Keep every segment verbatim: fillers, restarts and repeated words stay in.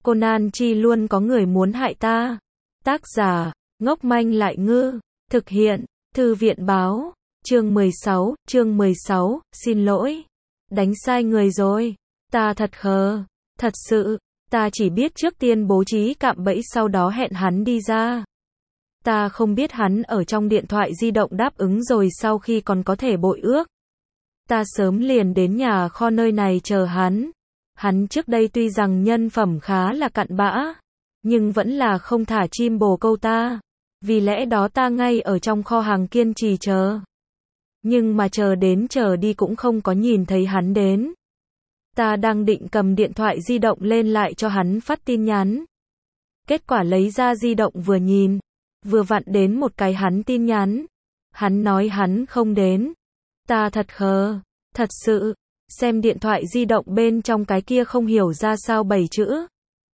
Conan chi luôn có người muốn hại ta. Tác giả, ngốc manh lại ngư. Thực hiện, Thư viện báo. Chương mười sáu, chương mười sáu, xin lỗi. Đánh sai người rồi. Ta thật khờ. Thật sự, ta chỉ biết trước tiên bố trí cạm bẫy sau đó hẹn hắn đi ra. Ta không biết hắn ở trong điện thoại di động đáp ứng rồi sau khi còn có thể bội ước. Ta sớm liền đến nhà kho nơi này chờ hắn. Hắn trước đây tuy rằng nhân phẩm khá là cặn bã, nhưng vẫn là không thả chim bồ câu ta. Vì lẽ đó ta ngay ở trong kho hàng kiên trì chờ. Nhưng mà chờ đến chờ đi cũng không có nhìn thấy hắn đến. Ta đang định cầm điện thoại di động lên lại cho hắn phát tin nhắn. Kết quả lấy ra di động vừa nhìn, vừa vặn đến một cái hắn tin nhắn. Hắn nói hắn không đến. Ta thật khờ, thật sự, xem điện thoại di động bên trong cái kia không hiểu ra sao bảy chữ.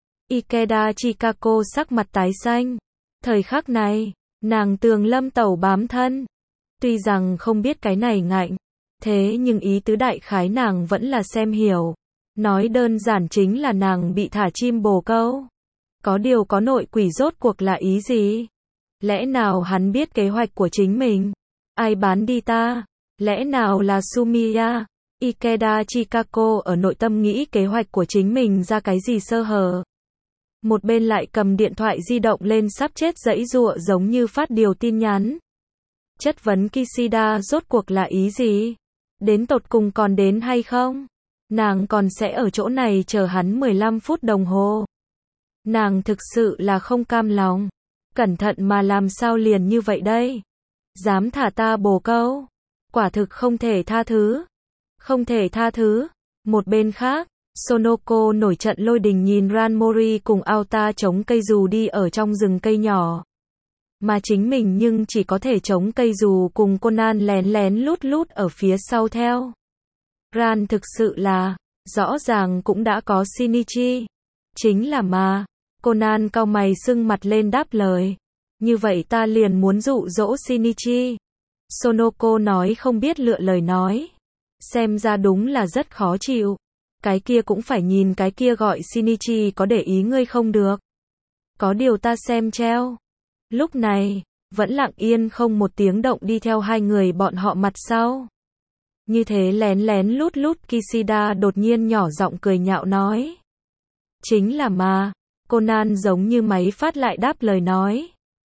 Ikeda Chikako sắc mặt tái xanh. Thời khắc này, nàng Tường Lâm tẩu bám thân. Tuy rằng không biết cái này ngạnh, thế nhưng ý tứ đại khái nàng vẫn là xem hiểu. Nói đơn giản chính là nàng bị thả chim bồ câu. Có điều có nội quỷ rốt cuộc là ý gì? Lẽ nào hắn biết kế hoạch của chính mình? Ai bán đi ta? Lẽ nào là Sumiya? Ikeda Chikako ở nội tâm nghĩ kế hoạch của chính mình ra cái gì sơ hở. Một bên lại cầm điện thoại di động lên sắp chết giãy giụa giống như phát điều tin nhắn. Chất vấn Kishida rốt cuộc là ý gì? Đến tột cùng còn đến hay không? Nàng còn sẽ ở chỗ này chờ hắn mười lăm phút đồng hồ. Nàng thực sự là không cam lòng. Cẩn thận mà làm sao liền như vậy đây? Dám thả ta bồ câu? Quả thực không thể tha thứ. Không thể tha thứ. Một bên khác, Sonoko nổi trận lôi đình nhìn Ranmori cùng Aota chống cây dù đi ở trong rừng cây nhỏ. Mà chính mình nhưng chỉ có thể chống cây dù cùng Conan lén lén lút lút ở phía sau theo. Ran thực sự là, rõ ràng cũng đã có Shinichi. Chính là mà, Conan cau mày sưng mặt lên đáp lời. Như vậy ta liền muốn dụ dỗ Shinichi. Sonoko nói không biết lựa lời nói. Xem ra đúng là rất khó chịu. Cái kia cũng phải nhìn cái kia gọi Shinichi có để ý ngươi không được. Có điều ta xem treo. Lúc này, vẫn lặng yên không một tiếng động đi theo hai người bọn họ mặt sau. Như thế lén lén lút lút Kishida đột nhiên nhỏ giọng cười nhạo nói. Chính là mà, Conan giống như máy phát lại đáp lời nói.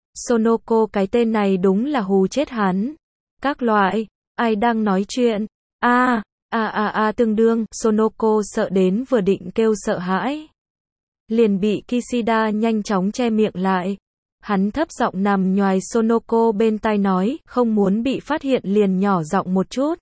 Sonoko cái tên này đúng là hù chết hắn. Các loại, ai đang nói chuyện? A, a a a tương đương, Sonoko sợ đến vừa định kêu sợ hãi. Liền bị Kishida nhanh chóng che miệng lại. Hắn thấp giọng nằm nhoài Sonoko bên tai nói, không muốn bị phát hiện liền nhỏ giọng một chút.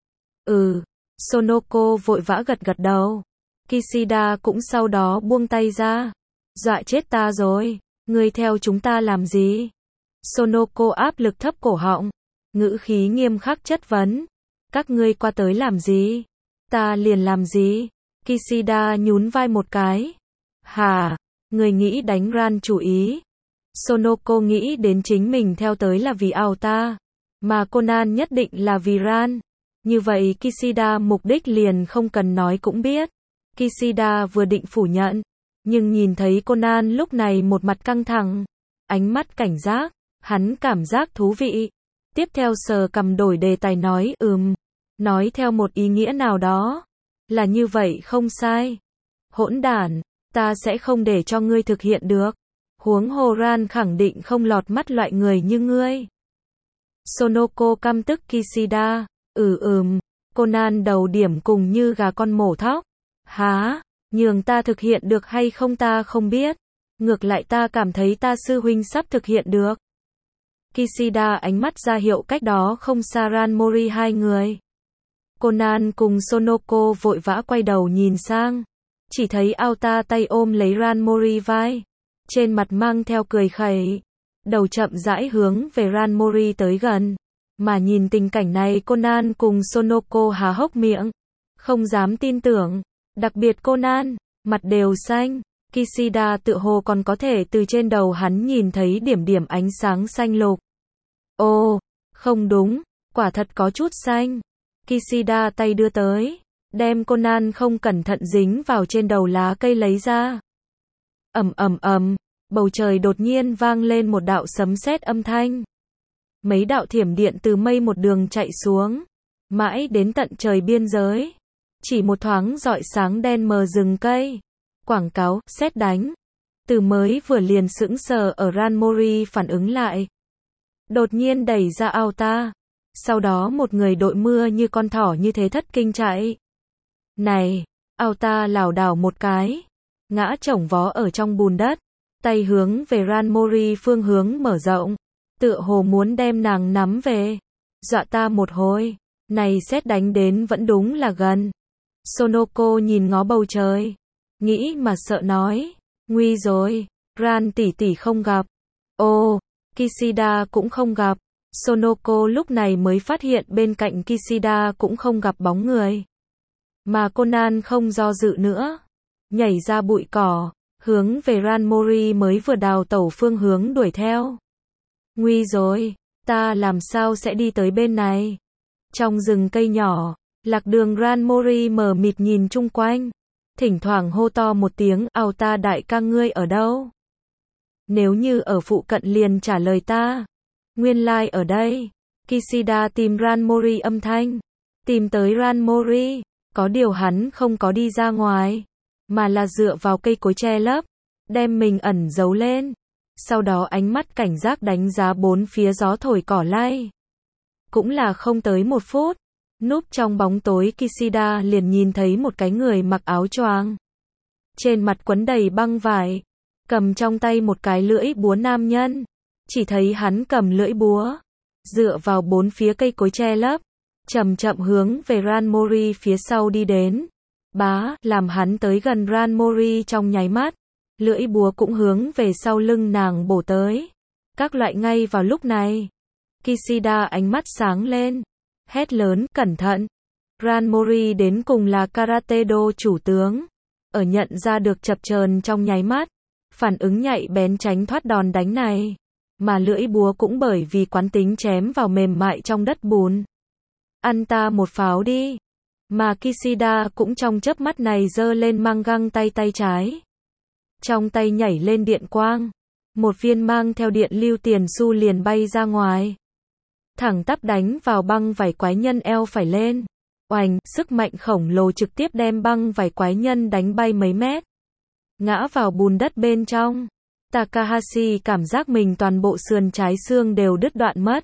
Ừ, Sonoko vội vã gật gật đầu. Kishida cũng sau đó buông tay ra. Dọa chết ta rồi, ngươi theo chúng ta làm gì? Sonoko áp lực thấp cổ họng, ngữ khí nghiêm khắc chất vấn. Các ngươi qua tới làm gì? Ta liền làm gì? Kishida nhún vai một cái. Hả? Người nghĩ đánh Ran chủ ý? Sonoko nghĩ đến chính mình theo tới là vì Aota, mà Conan nhất định là vì Ran. Như vậy Kishida mục đích liền không cần nói cũng biết. Kishida vừa định phủ nhận, nhưng nhìn thấy Conan lúc này một mặt căng thẳng, ánh mắt cảnh giác, hắn cảm giác thú vị. Tiếp theo sờ cầm đổi đề tài nói ừm, nói theo một ý nghĩa nào đó. Là như vậy không sai. Hỗn đản, ta sẽ không để cho ngươi thực hiện được. Huống hồ Ran khẳng định không lọt mắt loại người như ngươi. Sonoko căm tức Kishida. Ừ ừm, Conan đầu điểm cùng như gà con mổ thóc. Há, nhường ta thực hiện được hay không ta không biết. Ngược lại ta cảm thấy ta sư huynh sắp thực hiện được. Kishida ánh mắt ra hiệu cách đó không xa Ranmori hai người. Conan cùng Sonoko vội vã quay đầu nhìn sang. Chỉ thấy Aota tay ôm lấy Ranmori vai. Trên mặt mang theo cười khẩy. Đầu chậm rãi hướng về Ranmori tới gần. Mà nhìn tình cảnh này Conan cùng Sonoko há hốc miệng. Không dám tin tưởng. Đặc biệt Conan, mặt đều xanh. Kishida tựa hồ còn có thể từ trên đầu hắn nhìn thấy điểm điểm ánh sáng xanh lục. Ồ, không đúng, quả thật có chút xanh. Kishida tay đưa tới, đem Conan không cẩn thận dính vào trên đầu lá cây lấy ra. ầm ầm ầm, bầu trời đột nhiên vang lên một đạo sấm sét âm thanh. Mấy đạo thiểm điện từ mây một đường chạy xuống, mãi đến tận trời biên giới. Chỉ một thoáng rọi sáng đen mờ rừng cây. Quảng cáo, sét đánh. Từ mới vừa liền sững sờ ở Ranmori phản ứng lại. Đột nhiên đẩy ra Alta. Sau đó một người đội mưa như con thỏ như thế thất kinh chạy. Này, Alta lảo đảo một cái, ngã chồng vó ở trong bùn đất, tay hướng về Ranmori phương hướng mở rộng, tựa hồ muốn đem nàng nắm về. Dọa ta một hồi, này sét đánh đến vẫn đúng là gần. Sonoko nhìn ngó bầu trời, nghĩ mà sợ nói, nguy rồi, Ran tỷ tỷ không gặp. Ô, Kishida cũng không gặp. Sonoko lúc này mới phát hiện bên cạnh Kishida cũng không gặp bóng người. Mà Conan không do dự nữa, nhảy ra bụi cỏ, hướng về Ranmori mới vừa đào tẩu phương hướng đuổi theo. Nguy rồi, ta làm sao sẽ đi tới bên này? Trong rừng cây nhỏ, lạc đường Ranmori mờ mịt nhìn chung quanh, thỉnh thoảng hô to một tiếng, Alta đại ca ngươi ở đâu? Nếu như ở phụ cận liền trả lời ta. Nguyên lai like ở đây. Kishida tìm Ranmori âm thanh, tìm tới Ranmori, có điều hắn không có đi ra ngoài, mà là dựa vào cây cối che lấp, đem mình ẩn giấu lên. Sau đó ánh mắt cảnh giác đánh giá bốn phía gió thổi cỏ lay. Cũng là không tới một phút, núp trong bóng tối Kishida liền nhìn thấy một cái người mặc áo choàng, trên mặt quấn đầy băng vải, cầm trong tay một cái lưỡi búa nam nhân. Chỉ thấy hắn cầm lưỡi búa, dựa vào bốn phía cây cối che lấp, chậm chậm hướng về Ranmori phía sau đi đến. Bá, làm hắn tới gần Ranmori trong nháy mắt, lưỡi búa cũng hướng về sau lưng nàng bổ tới. Các loại ngay vào lúc này, Kishida ánh mắt sáng lên, hét lớn, cẩn thận. Ranmori đến cùng là Karate Do chủ tướng, ở nhận ra được chập chờn trong nháy mắt, phản ứng nhạy bén tránh thoát đòn đánh này. Mà lưỡi búa cũng bởi vì quán tính chém vào mềm mại trong đất bùn. Ăn ta một pháo đi. Mà Kishida cũng trong chớp mắt này giơ lên mang găng tay tay trái. Trong tay nhảy lên điện quang. Một viên mang theo điện lưu tiền xu liền bay ra ngoài. Thẳng tắp đánh vào băng vảy quái nhân eo phải lên. Oành, sức mạnh khổng lồ trực tiếp đem băng vảy quái nhân đánh bay mấy mét. Ngã vào bùn đất bên trong. Takahashi cảm giác mình toàn bộ sườn trái xương đều đứt đoạn mất.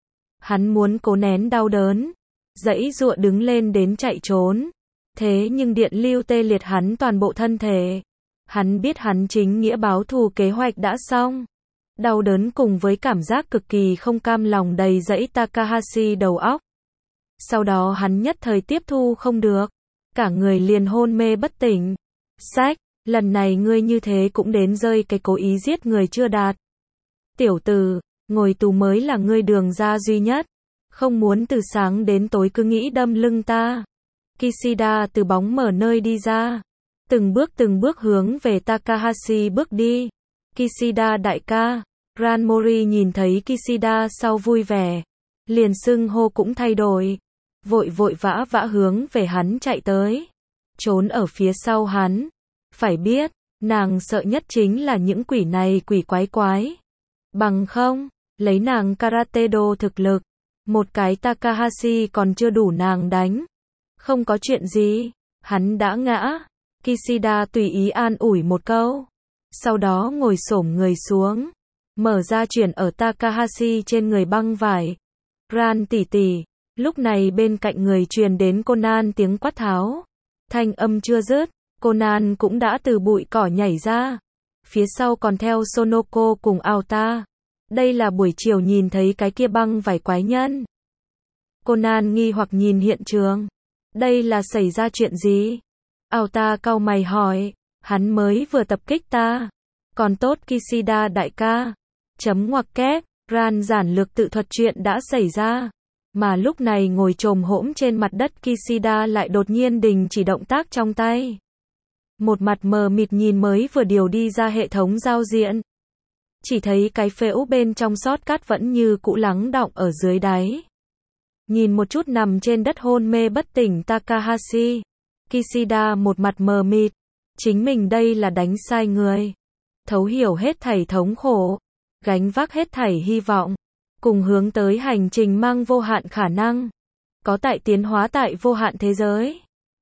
Hắn muốn cố nén đau đớn, giãy giụa đứng lên đến chạy trốn. Thế nhưng điện lưu tê liệt hắn toàn bộ thân thể. Hắn biết hắn chính nghĩa báo thù kế hoạch đã xong. Đau đớn cùng với cảm giác cực kỳ không cam lòng đầy dẫy Takahashi đầu óc. Sau đó hắn nhất thời tiếp thu không được, cả người liền hôn mê bất tỉnh. Sách, lần này ngươi như thế cũng đến rơi cái cố ý giết người chưa đạt. Tiểu tử, ngồi tù mới là ngươi đường ra duy nhất. Không muốn từ sáng đến tối cứ nghĩ đâm lưng ta. Kishida từ bóng mở nơi đi ra. Từng bước từng bước hướng về Takahashi bước đi. Kishida đại ca. Ranmori nhìn thấy Kishida sau vui vẻ. Liền xưng hô cũng thay đổi. Vội vội vã vã hướng về hắn chạy tới. Trốn ở phía sau hắn. Phải biết, nàng sợ nhất chính là những quỷ này quỷ quái quái. Bằng không, lấy nàng Karate Do thực lực, một cái Takahashi còn chưa đủ nàng đánh. Không có chuyện gì, hắn đã ngã. Kishida tùy ý an ủi một câu. Sau đó ngồi xổm người xuống, mở ra chuyển ở Takahashi trên người băng vải. Ran tỷ tỷ, lúc này bên cạnh người truyền đến Conan tiếng quát tháo. Thanh âm chưa dứt, Conan cũng đã từ bụi cỏ nhảy ra. Phía sau còn theo Sonoko cùng Alta. Đây là buổi chiều nhìn thấy cái kia băng vải quái nhân. Conan nghi hoặc nhìn hiện trường. Đây là xảy ra chuyện gì? Alta cau mày hỏi. Hắn mới vừa tập kích ta. Còn tốt Kishida đại ca. Chấm ngoặc kép, Ran giản lược tự thuật chuyện đã xảy ra. Mà lúc này ngồi chồm hỗn trên mặt đất Kishida lại đột nhiên đình chỉ động tác trong tay. Một mặt mờ mịt nhìn mới vừa điều đi ra hệ thống giao diện. Chỉ thấy cái phễu bên trong sót cát vẫn như cũ lắng đọng ở dưới đáy. Nhìn một chút nằm trên đất hôn mê bất tỉnh Takahashi. Kishida một mặt mờ mịt. Chính mình đây là đánh sai người. thấu hiểu hết thảy thống khổ, gánh vác hết thảy hy vọng, cùng hướng tới hành trình mang vô hạn khả năng, có tại tiến hóa tại vô hạn thế giới.